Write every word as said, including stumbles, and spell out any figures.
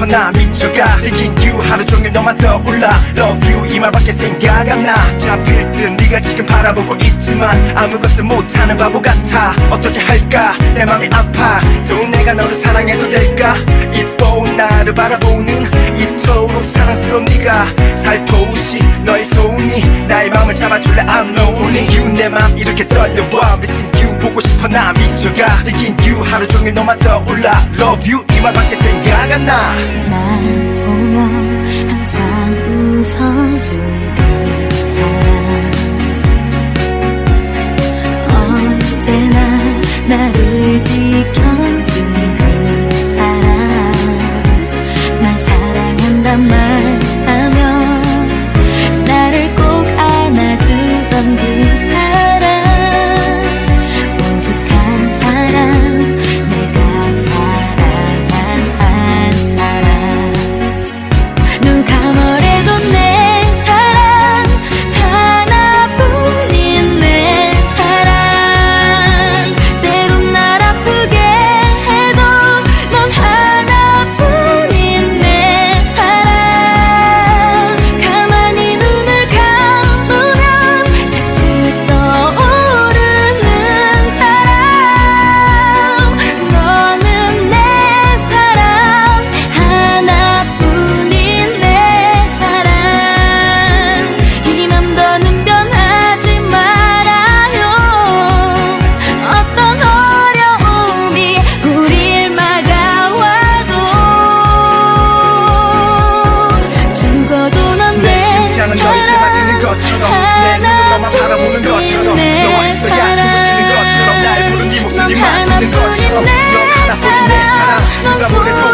싶어 나 미쳐가 Thinking you 하루 종일 너만 떠올라 Love you 이 말밖에 생각 안 나 잡힐 듯 네가 지금 바라보고 있지만 아무것도 못하는 바보 같아 어떻게 할까 내 맘이 아파 또 내가 너를 사랑해도 될까 이뻐 나를 바라보는 이토록 사랑스러운 네가 살포시 너의 소원이 나의 맘을 잡아줄래 I'm lonely you 내 맘 이렇게 떨려와 Missing you 보고 싶어 나 미쳐가 Thinking you 하루 종일 너만 떠올라 Love you 이 말밖에 생각 안 나 날 보며 항상 웃어준 그 사람 언제나 나를 지켜준 그 사람 날 사랑한단 말하며 나를 꼭 안아주던 그 사람 오죽한 사람 내가 사랑한 한 사람 눈 감아래도 내 사랑 하나뿐인 내 사랑 때론 날 아프게 해도 넌 하나뿐인 내 사랑 가만히 눈을 감으면 자꾸 떠오르는 사람 너는 내 사랑 하나뿐인 내 사랑 이 맘 더는 변하지 말아요 어떤 어려움이 우릴 막아와도 죽어도 넌 내 내 심장은 너에게 맡기는 것처럼 내 눈은 너만 바라보는 것처럼 너와 있어야 숨을 쉬는 것처럼 날 부른 네 목소리만 듣는 것처럼 넌 하나뿐인 내 사랑 누가 뭐래도